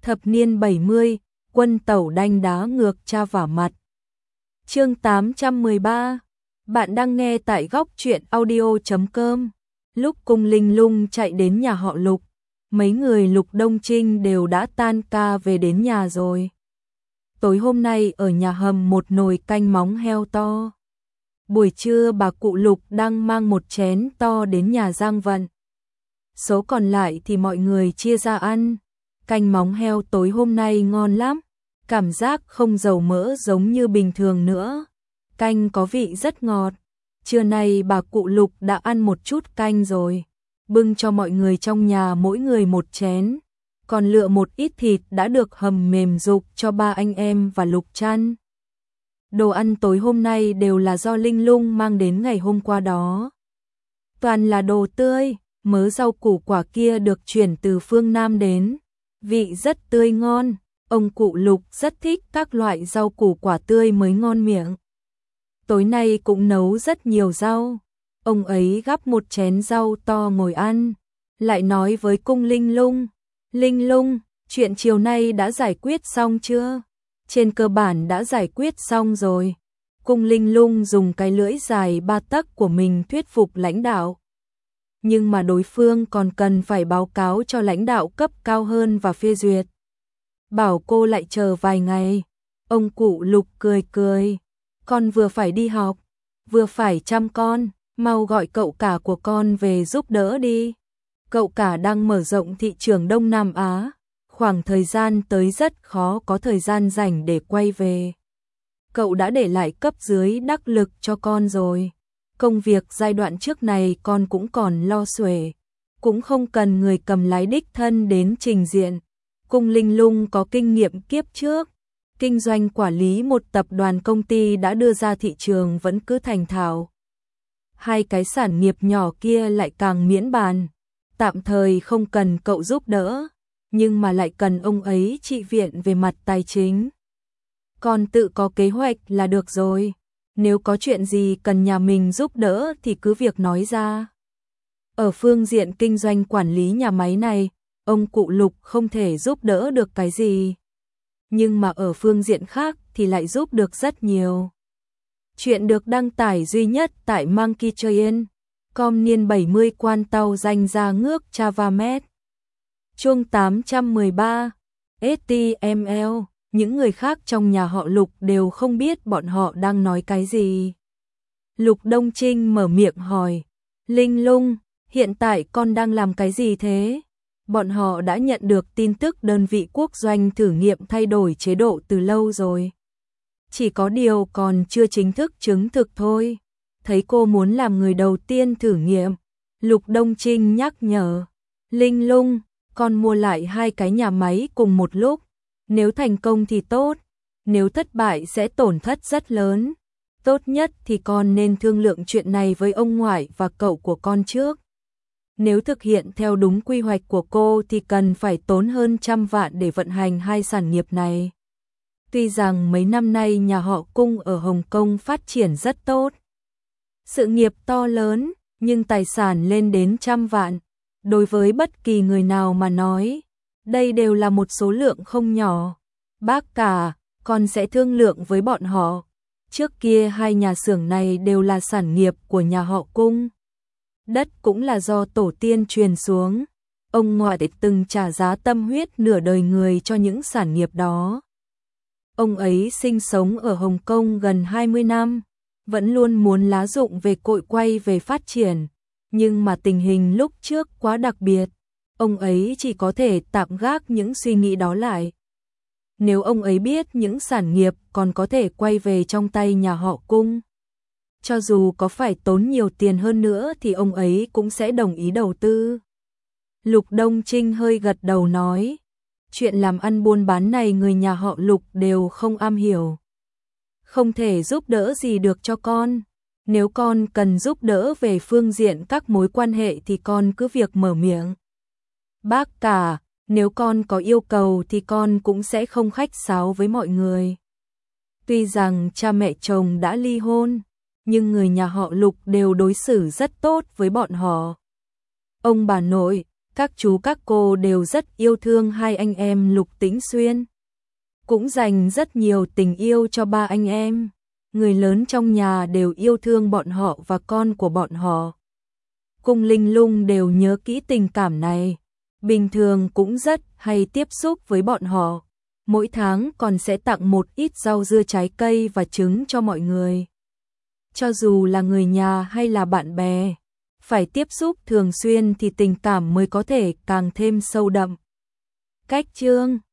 Thập niên 70, quân tẩu đanh đá ngược cha vả mặt. Chương 813. Bạn đang nghe tại góc truyện audio.com. Lúc Cung Linh Lung chạy đến nhà họ Lục, mấy người Lục Đông Trinh đều đã tan ca về đến nhà rồi. Tối hôm nay ở nhà hầm một nồi canh móng heo to. Buổi trưa bà cụ Lục đang mang một chén to đến nhà Giang Vận. Số còn lại thì mọi người chia ra ăn. Canh móng heo tối hôm nay ngon lắm, cảm giác không dầu mỡ giống như bình thường nữa. Canh có vị rất ngọt. Trưa nay bà cụ Lục đã ăn một chút canh rồi, bưng cho mọi người trong nhà mỗi người một chén, còn lựa một ít thịt đã được hầm mềm rục cho ba anh em và Lục Trăn. Đồ ăn tối hôm nay đều là do Linh Lung mang đến ngày hôm qua đó. Toàn là đồ tươi, mớ rau củ quả kia được chuyển từ phương Nam đến, vị rất tươi ngon. Ông cụ Lục rất thích các loại rau củ quả tươi mới ngon miệng. Tối nay cũng nấu rất nhiều rau. Ông ấy gắp một chén rau to ngồi ăn, lại nói với Cung Linh Lung: Linh Lung, chuyện chiều nay đã giải quyết xong chưa? Trên cơ bản đã giải quyết xong rồi. Cung Linh Lung dùng cái lưỡi dài 3 tấc của mình thuyết phục lãnh đạo. Nhưng mà đối phương còn cần phải báo cáo cho lãnh đạo cấp cao hơn và phê duyệt. Bảo cô lại chờ vài ngày. Ông cụ Lục cười cười. Con vừa phải đi học, vừa phải chăm con, mau gọi cậu cả của con về giúp đỡ đi. Cậu cả đang mở rộng thị trường Đông Nam Á, khoảng thời gian tới rất khó có thời gian rảnh để quay về. Cậu đã để lại cấp dưới đắc lực cho con rồi. Công việc giai đoạn trước này con cũng còn lo xuể, cũng không cần người cầm lái đích thân đến trình diện. Cung Linh Lung có kinh nghiệm kiếp trước, kinh doanh quản lý một tập đoàn công ty đã đưa ra thị trường vẫn cứ thành thạo. Hai cái sản nghiệp nhỏ kia lại càng miễn bàn, tạm thời không cần cậu giúp đỡ, nhưng mà lại cần ông ấy trị viện về mặt tài chính. Con tự có kế hoạch là được rồi, nếu có chuyện gì cần nhà mình giúp đỡ thì cứ việc nói ra. Ở phương diện kinh doanh quản lý nhà máy này, ông cụ Lục không thể giúp đỡ được cái gì, nhưng mà ở phương diện khác thì lại giúp được rất nhiều. Chuyện được đăng tải duy nhất tại Monkeytrain.com niên 70 quan tàu danh ra ngước Chavamet. Chương 813. HTML. Những người khác trong nhà họ Lục đều không biết bọn họ đang nói cái gì. Lục Đông Trinh mở miệng hỏi: Linh Lung, hiện tại con đang làm cái gì thế? Bọn họ đã nhận được tin tức đơn vị quốc doanh thử nghiệm thay đổi chế độ từ lâu rồi. Chỉ có điều còn chưa chính thức chứng thực thôi. Thấy cô muốn làm người đầu tiên thử nghiệm, Lục Đông Trinh nhắc nhở: Linh Lung, con mua lại 2 cái nhà máy cùng một lúc. Nếu thành công thì tốt, nếu thất bại sẽ tổn thất rất lớn. Tốt nhất thì con nên thương lượng chuyện này với ông ngoại và cậu của con trước. Nếu thực hiện theo đúng quy hoạch của cô thì cần phải tốn hơn 100 vạn để vận hành 2 sản nghiệp này. Tuy rằng mấy năm nay nhà họ Cung ở Hồng Kông phát triển rất tốt, sự nghiệp to lớn, nhưng tài sản lên đến 100 vạn. Đối với bất kỳ người nào mà nói, đây đều là một số lượng không nhỏ. Bác cả, con sẽ thương lượng với bọn họ. Trước kia 2 nhà xưởng này đều là sản nghiệp của nhà họ Cung. Đất cũng là do tổ tiên truyền xuống. Ông ngoại từng trả giá tâm huyết nửa đời người cho những sản nghiệp đó. Ông ấy sinh sống ở Hồng Kông gần 20 năm, vẫn luôn muốn lá dụng về cội quay về phát triển. Nhưng mà tình hình lúc trước quá đặc biệt, ông ấy chỉ có thể tạm gác những suy nghĩ đó lại. Nếu ông ấy biết những sản nghiệp còn có thể quay về trong tay nhà họ Cung, cho dù có phải tốn nhiều tiền hơn nữa thì ông ấy cũng sẽ đồng ý đầu tư. Lục Đông Trinh hơi gật đầu nói: chuyện làm ăn buôn bán này người nhà họ Lục đều không am hiểu, không thể giúp đỡ gì được cho con. Nếu con cần giúp đỡ về phương diện các mối quan hệ thì con cứ việc mở miệng. Bác cả, nếu con có yêu cầu thì con cũng sẽ không khách sáo với mọi người. Tuy rằng cha mẹ chồng đã ly hôn, nhưng người nhà họ Lục đều đối xử rất tốt với bọn họ. Ông bà nội, Các chú các cô đều rất yêu thương hai anh em Lục Tĩnh Xuyên, cũng dành rất nhiều tình yêu cho ba anh em. Người lớn trong nhà đều yêu thương bọn họ và con của bọn họ. Cung Linh Lung đều nhớ kỹ tình cảm này, bình thường cũng rất hay tiếp xúc với bọn họ. Mỗi tháng còn sẽ tặng một ít rau dưa trái cây và trứng cho mọi người. Cho dù là người nhà hay là bạn bè, phải tiếp xúc thường xuyên thì tình cảm mới có thể càng thêm sâu đậm. Cách chương